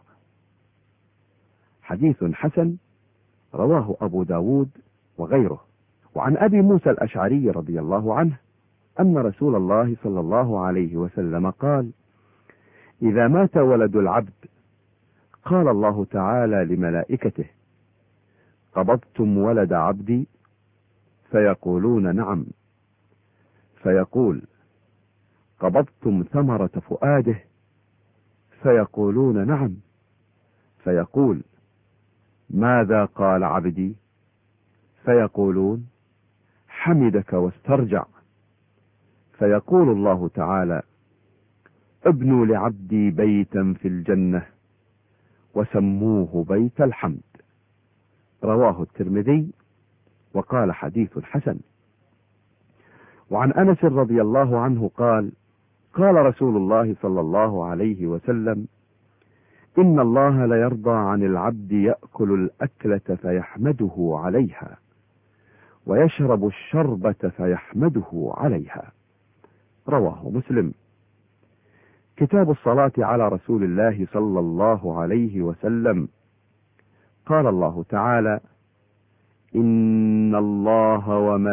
حديث حسن. رواه أبو داود وغيره. وعن أبي موسى الأشعري رضي الله عنه أن رسول الله صلى الله عليه وسلم قال: إذا مات ولد العبد قال الله تعالى لملائكته: قبضتم ولد عبدي؟ فيقولون: نعم. فيقول: قبضتم ثمرة فؤاده؟ فيقولون: نعم. فيقول: ماذا قال عبدي؟ فيقولون: حمدك واسترجع. فيقول الله تعالى: ابنوا لعبدي بيتا في الجنة وسموه بيت الحمد. رواه الترمذي، وقال حديث حسن. وعن أنس رضي الله عنه قال: قال رسول الله صلى الله عليه وسلم: إن الله ليرضى عن العبد يأكل الأكلة فيحمده عليها، ويشرب الشربة فيحمده عليها. رواه مسلم. كتاب الصلاة على رسول الله صلى الله عليه وسلم. قال الله تعالى: إن الله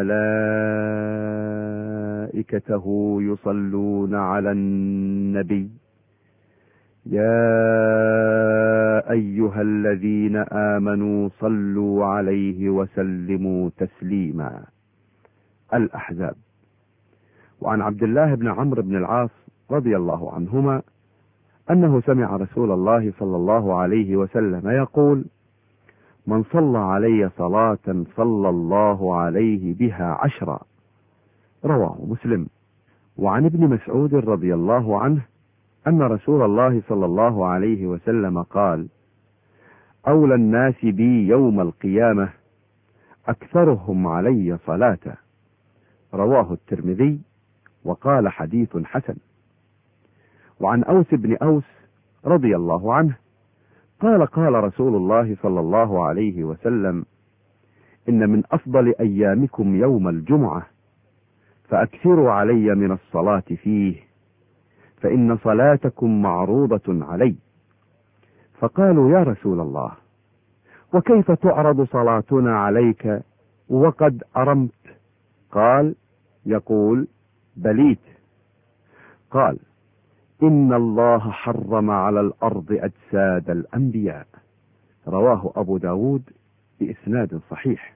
وملائكته يصلون على النبي يا أيها الذين آمنوا صلوا عليه وسلموا تسليما. الأحزاب. وعن عبد الله بن عمرو بن العاص رضي الله عنهما أنه سمع رسول الله صلى الله عليه وسلم يقول: من صلى علي صلاة صلى الله عليه بها 10. رواه مسلم. وعن ابن مسعود رضي الله عنه أن رسول الله صلى الله عليه وسلم قال: أولى الناس بي يوم القيامة أكثرهم علي صلاة. رواه الترمذي وقال حديث حسن. وعن أوس بن أوس رضي الله عنه قال قال رسول الله صلى الله عليه وسلم: إن من أفضل أيامكم يوم الجمعة، فأكثروا علي من الصلاة فيه، فإن صلاتكم معروضة علي. فقالوا: يا رسول الله، وكيف تعرض صلاتنا عليك وقد أرمت؟ قال: يقول: بليت. قال: إن الله حرم على الأرض أجساد الأنبياء. رواه أبو داود بإسناد صحيح.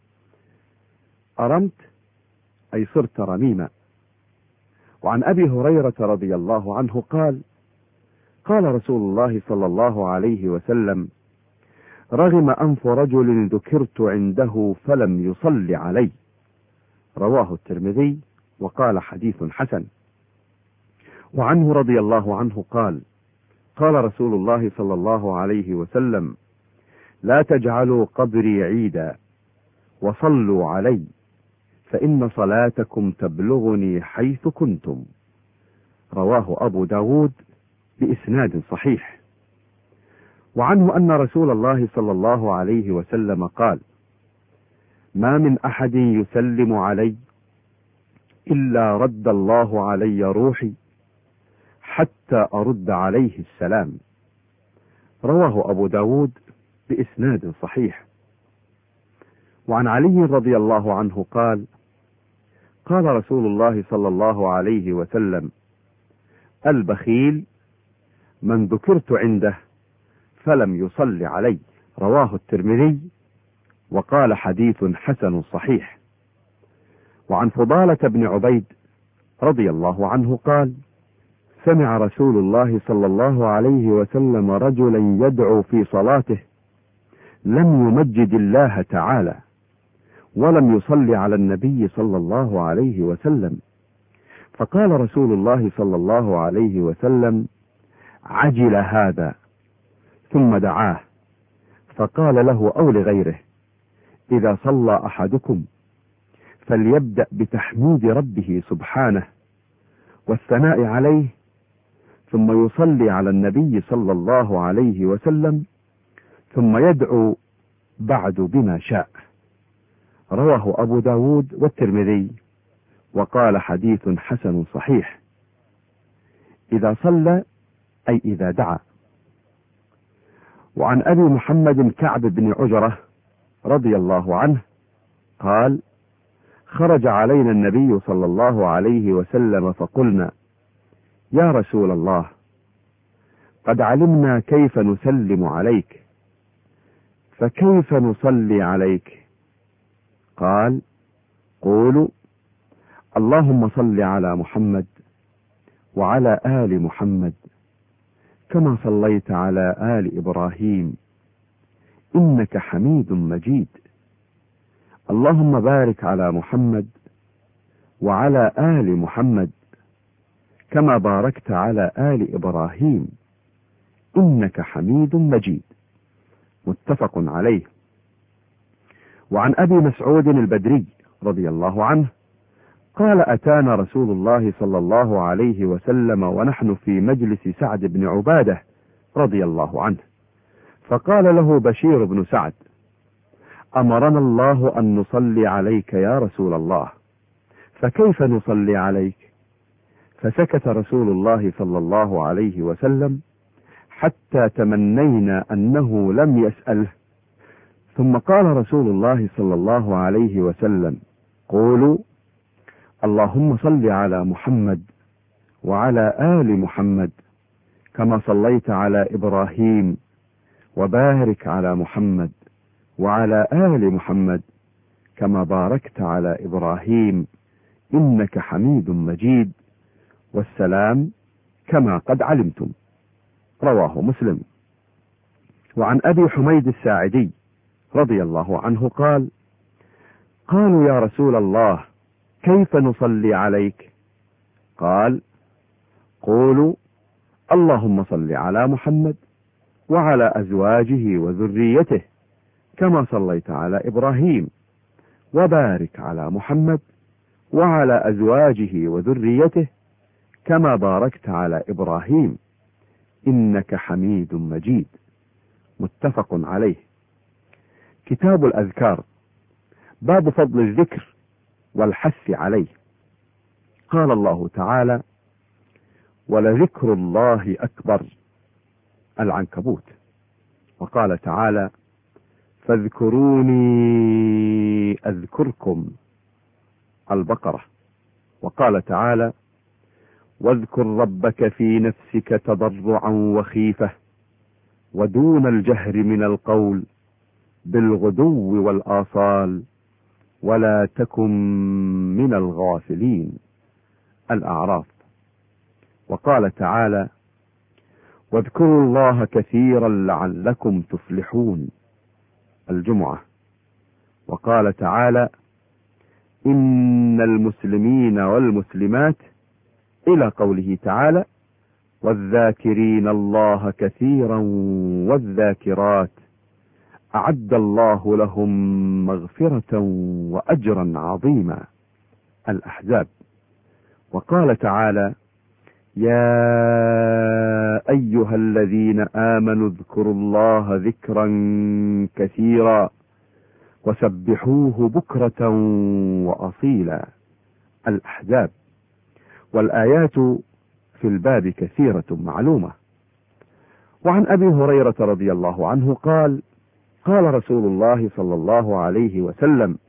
أرمت أي صرت رميما. وعن أبي هريرة رضي الله عنه قال: قال رسول الله صلى الله عليه وسلم: رغم أنف رجل ذكرت عنده فلم يصل علي. رواه الترمذي وقال حديث حسن. وعنه رضي الله عنه قال: قال رسول الله صلى الله عليه وسلم: لا تجعلوا قبري عيدا، وصلوا علي، فإن صلاتكم تبلغني حيث كنتم. رواه أبو داود بإسناد صحيح. وعنه أن رسول الله صلى الله عليه وسلم قال: ما من أحد يسلم علي إلا رد الله علي روحي حتى أرد عليه السلام. رواه أبو داود بإسناد صحيح. وعن علي رضي الله عنه قال: قال رسول الله صلى الله عليه وسلم: البخيل من ذكرت عنده فلم يصل علي. رواه الترمذي وقال حديث حسن صحيح. وعن فضالة بن عبيد رضي الله عنه قال: سمع رسول الله صلى الله عليه وسلم رجلا يدعو في صلاته لم يمجد الله تعالى ولم يصلي على النبي صلى الله عليه وسلم، فقال رسول الله صلى الله عليه وسلم: عجل هذا، ثم دعاه فقال له أو لغيره: إذا صلى أحدكم فليبدأ بتحميد ربه سبحانه والثناء عليه، ثم يصلي على النبي صلى الله عليه وسلم، ثم يدعو بعد بما شاء. رواه أبو داود والترمذي وقال حديث حسن صحيح. إذا صلى أي إذا دعا. وعن أبي محمد كعب بن عجرة رضي الله عنه قال: خرج علينا النبي صلى الله عليه وسلم فقلنا: يا رسول الله، قد علمنا كيف نسلم عليك، فكيف نصلي عليك؟ قال: قولوا: اللهم صل على محمد وعلى آل محمد كما صليت على آل إبراهيم إنك حميد مجيد، اللهم بارك على محمد وعلى آل محمد كما باركت على آل إبراهيم إنك حميد مجيد. متفق عليه. وعن أبي مسعود البدري رضي الله عنه قال: أتانا رسول الله صلى الله عليه وسلم ونحن في مجلس سعد بن عبادة رضي الله عنه، فقال له بشير بن سعد: أمرنا الله أن نصلي عليك يا رسول الله، فكيف نصلي عليك؟ فسكت رسول الله صلى الله عليه وسلم حتى تمنينا أنه لم يسأله، ثم قال رسول الله صلى الله عليه وسلم: قولوا: اللهم صل على محمد وعلى آل محمد كما صليت على إبراهيم، وبارك على محمد وعلى آل محمد كما باركت على إبراهيم إنك حميد مجيد، والسلام كما قد علمتم. رواه مسلم. وعن أبي حميد الساعدي رضي الله عنه قال: قالوا: يا رسول الله، كيف نصلي عليك؟ قال: قولوا: اللهم صل على محمد وعلى أزواجه وذريته كما صليت على إبراهيم، وبارك على محمد وعلى أزواجه وذريته كما باركت على إبراهيم إنك حميد مجيد. متفق عليه. كتاب الأذكار، باب فضل الذكر والحث عليه. قال الله تعالى: ولذكر الله أكبر، العنكبوت. وقال تعالى: فاذكروني أذكركم، البقرة. وقال تعالى: واذكر ربك في نفسك تضرعا وخيفة ودون الجهر من القول بالغدو والآصال ولا تكن من الغافلين، الأعراف. وقال تعالى: واذكروا الله كثيرا لعلكم تفلحون، الجمعة. وقال تعالى: إن المسلمين والمسلمات، إلى قوله تعالى: والذاكرين الله كثيرا والذاكرات أعد الله لهم مغفرة وأجرا عظيما، الأحزاب. وقال تعالى: يا أيها الذين آمنوا اذكروا الله ذكرا كثيرا وسبحوه بكرة وأصيلا، الأحزاب. والآيات في الباب كثيرة معلومة. وعن أبي هريرة رضي الله عنه قال: قال رسول الله صلى الله عليه وسلم: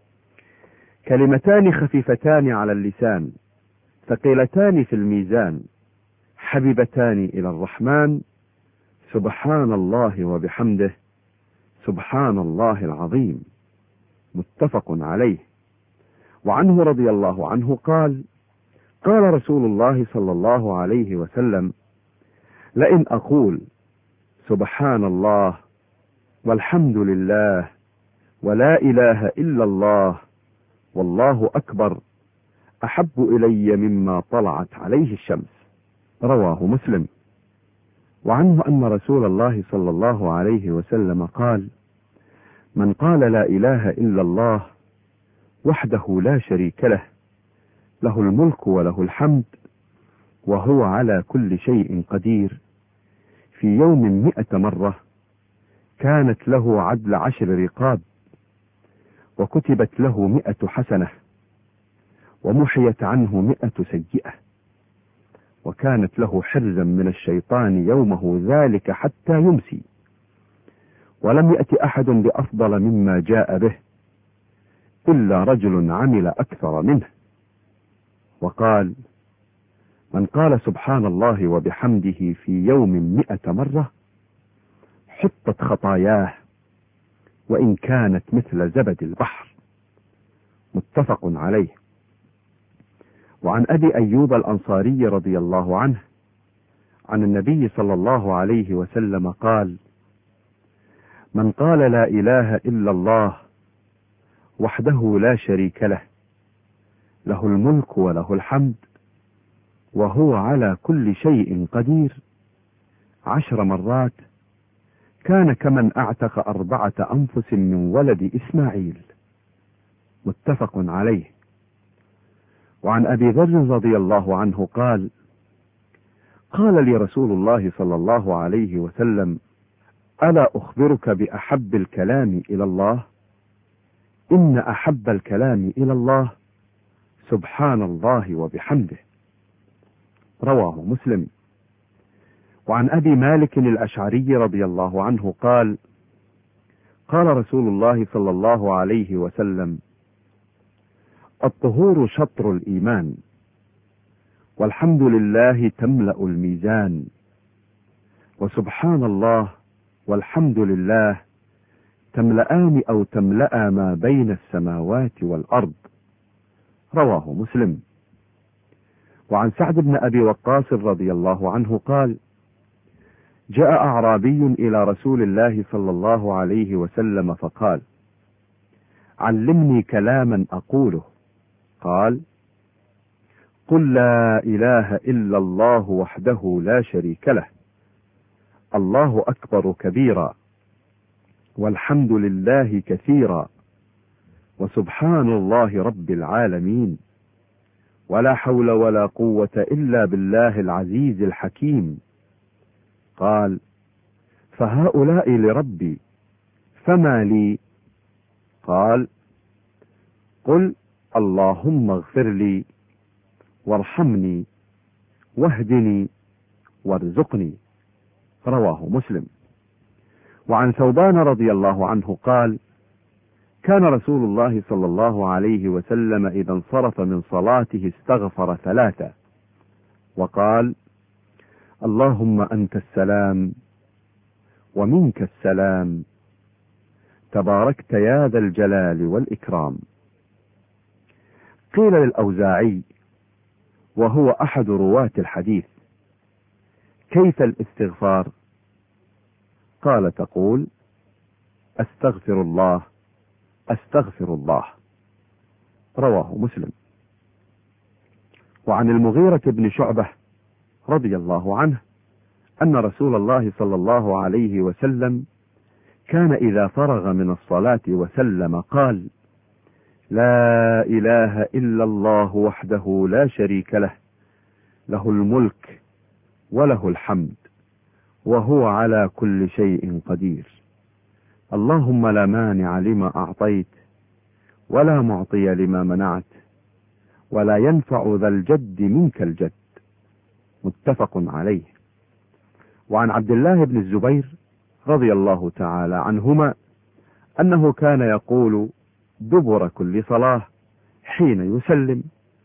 كلمتان خفيفتان على اللسان ثقيلتان في الميزان حبيبتان إلى الرحمن، سبحان الله وبحمده، سبحان الله العظيم. متفق عليه. وعنه رضي الله عنه قال: قال رسول الله صلى الله عليه وسلم: لئن أقول سبحان الله والحمد لله ولا إله إلا الله والله أكبر أحب إلي مما طلعت عليه الشمس، رواه مسلم. وعنه أن رسول الله صلى الله عليه وسلم قال: من قال لا إله إلا الله وحده لا شريك له، له الملك وله الحمد وهو على كل شيء قدير، في يوم 100 مرة، كانت له عدل 10 رقاب، وكتبت له 100 حسنة، ومحيت عنه 100 سيئة، وكانت له حرزا من الشيطان يومه ذلك حتى يمسي، ولم يأت أحد بأفضل مما جاء به إلا رجل عمل أكثر منه. وقال: من قال سبحان الله وبحمده في يوم 100 مرة حطت خطاياه وإن كانت مثل زبد البحر. متفق عليه. وعن أبي أيوب الأنصاري رضي الله عنه عن النبي صلى الله عليه وسلم قال: من قال لا إله إلا الله وحده لا شريك له، له الملك وله الحمد وهو على كل شيء قدير 10 مرات، كان كمن أعتق 4 أنفس من ولد إسماعيل. متفق عليه. وعن أبي ذر رضي الله عنه قال: قال لي رسول الله صلى الله عليه وسلم: ألا أخبرك بأحب الكلام إلى الله؟ إن أحب الكلام إلى الله سبحان الله وبحمده، رواه مسلم. وعن أبي مالك الأشعري رضي الله عنه قال: قال رسول الله صلى الله عليه وسلم: الطهور شطر الإيمان، والحمد لله تملأ الميزان، وسبحان الله والحمد لله تملأان أو تملأ ما بين السماوات والأرض، رواه مسلم. وعن سعد بن أبي وقاص رضي الله عنه قال: جاء أعرابي إلى رسول الله صلى الله عليه وسلم فقال: علمني كلاما أقوله. قال: قل لا إله إلا الله وحده لا شريك له، الله أكبر كبيرا، والحمد لله كثيرا، وسبحان الله رب العالمين، ولا حول ولا قوة إلا بالله العزيز الحكيم. قال: فهؤلاء لربي فما لي؟ قال: قل اللهم اغفر لي وارحمني واهدني وارزقني. رواه مسلم. وعن ثوبان رضي الله عنه قال: كان رسول الله صلى الله عليه وسلم إذا انصرف من صلاته استغفر 3 وقال: اللهم أنت السلام ومنك السلام، تباركت يا ذا الجلال والإكرام. قيل للأوزاعي وهو أحد رواة الحديث: كيف الاستغفار؟ قال: تقول: أستغفر الله أستغفر الله. رواه مسلم. وعن المغيرة بن شعبة رضي الله عنه أن رسول الله صلى الله عليه وسلم كان إذا فرغ من الصلاة وسلم قال: لا إله إلا الله وحده لا شريك له، له الملك وله الحمد وهو على كل شيء قدير. اللهم لا مانع لما أعطيت ولا معطي لما منعت ولا ينفع ذا الجد منك الجد. متفق عليه. وعن عبد الله بن الزبير رضي الله تعالى عنهما أنه كان يقول دبر كل صلاة حين يسلم: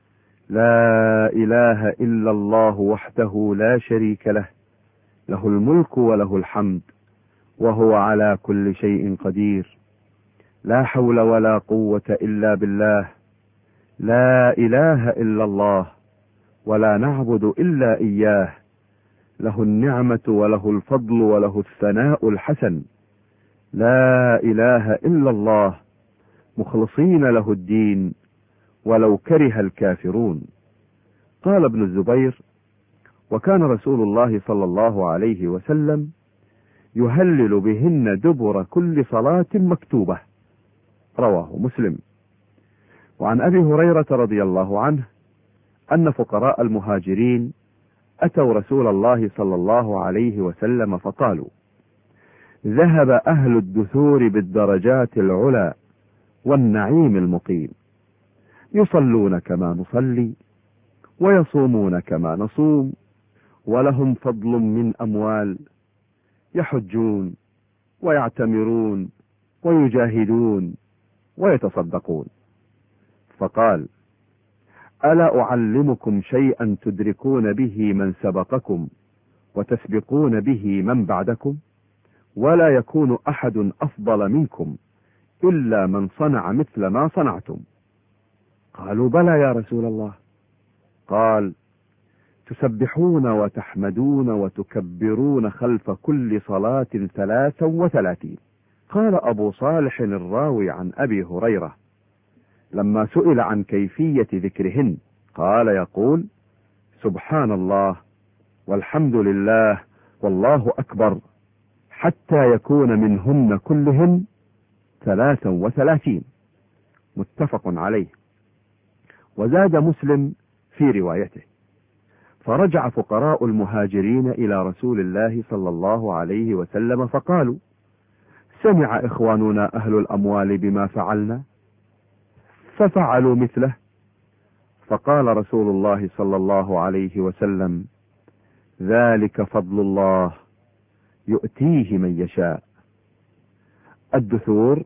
لا إله إلا الله وحده لا شريك له، له الملك وله الحمد وهو على كل شيء قدير، لا حول ولا قوة إلا بالله، لا إله إلا الله ولا نعبد إلا إياه، له النعمة وله الفضل وله الثناء الحسن، لا إله إلا الله مخلصين له الدين ولو كره الكافرون. قال ابن الزبير: وكان رسول الله صلى الله عليه وسلم يهلل بهن دبر كل صلاة مكتوبة. رواه مسلم. وعن أبي هريرة رضي الله عنه أن فقراء المهاجرين أتوا رسول الله صلى الله عليه وسلم فقالوا: ذهب أهل الدثور بالدرجات العلى والنعيم المقيم، يصلون كما نصلي ويصومون كما نصوم، ولهم فضل من أموال، يحجون ويعتمرون ويجاهدون ويتصدقون. فقال: ألا أعلمكم شيئا تدركون به من سبقكم وتسبقون به من بعدكم، ولا يكون أحد أفضل منكم إلا من صنع مثل ما صنعتم؟ قالوا: بلى يا رسول الله. قال: تسبحون وتحمدون وتكبرون خلف كل صلاة 33. قال أبو صالح الراوي عن أبي هريرة لما سئل عن كيفية ذكرهن قال: يقول: سبحان الله والحمد لله والله أكبر، حتى يكون منهن كلهن 33. متفق عليه. وزاد مسلم في روايته: فرجع فقراء المهاجرين إلى رسول الله صلى الله عليه وسلم فقالوا: سمع إخواننا أهل الأموال بما فعلنا ففعلوا مثله. فقال رسول الله صلى الله عليه وسلم: ذلك فضل الله يؤتيه من يشاء. الدثور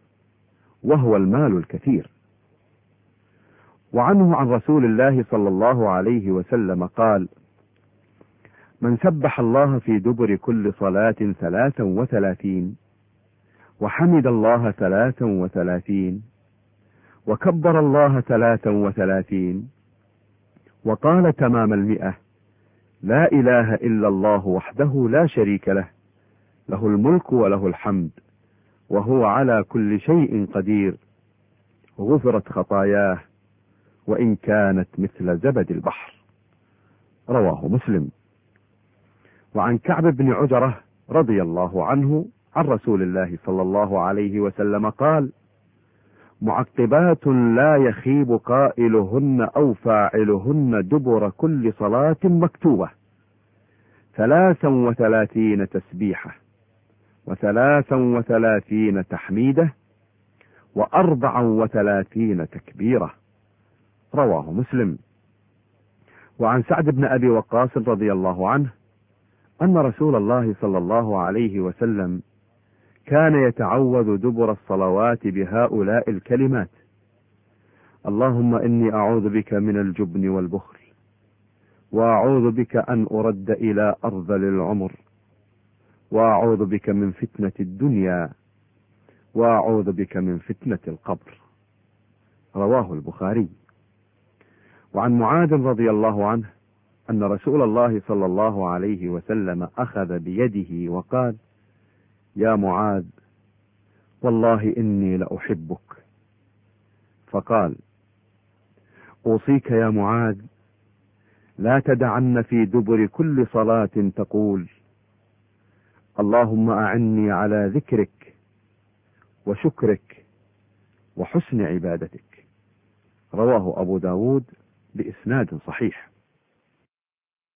وهو المال الكثير. وعنه عن رسول الله صلى الله عليه وسلم قال: من سبح الله في دبر كل صلاة 33 وحمد الله 33 وكبر الله 33 وقال تمام 100: لا إله إلا الله وحده لا شريك له، له الملك وله الحمد وهو على كل شيء قدير، غفرت خطاياه وإن كانت مثل زبد البحر. رواه مسلم. وعن كعب بن عجرة رضي الله عنه عن رسول الله صلى الله عليه وسلم قال: معقبات لا يخيب قائلهن أو فاعلهن دبر كل صلاة مكتوبة 33 تسبيحة 33 تحميدة 34 تكبيرة. رواه مسلم. وعن سعد بن أبي وقاص رضي الله عنه أن رسول الله صلى الله عليه وسلم كان يتعوذ دبر الصلوات بهؤلاء الكلمات: اللهم إني أعوذ بك من الجبن والبخل، وأعوذ بك أن أرد إلى أرذل العمر، وأعوذ بك من فتنة الدنيا، وأعوذ بك من فتنة القبر. رواه البخاري. وعن معاذ رضي الله عنه أن رسول الله صلى الله عليه وسلم أخذ بيده وقال: يا معاذ، والله إني لأحبك. فقال: أوصيك يا معاذ لا تدعن في دبر كل صلاة تقول: اللهم أعني على ذكرك وشكرك وحسن عبادتك. رواه أبو داود بإسناد صحيح.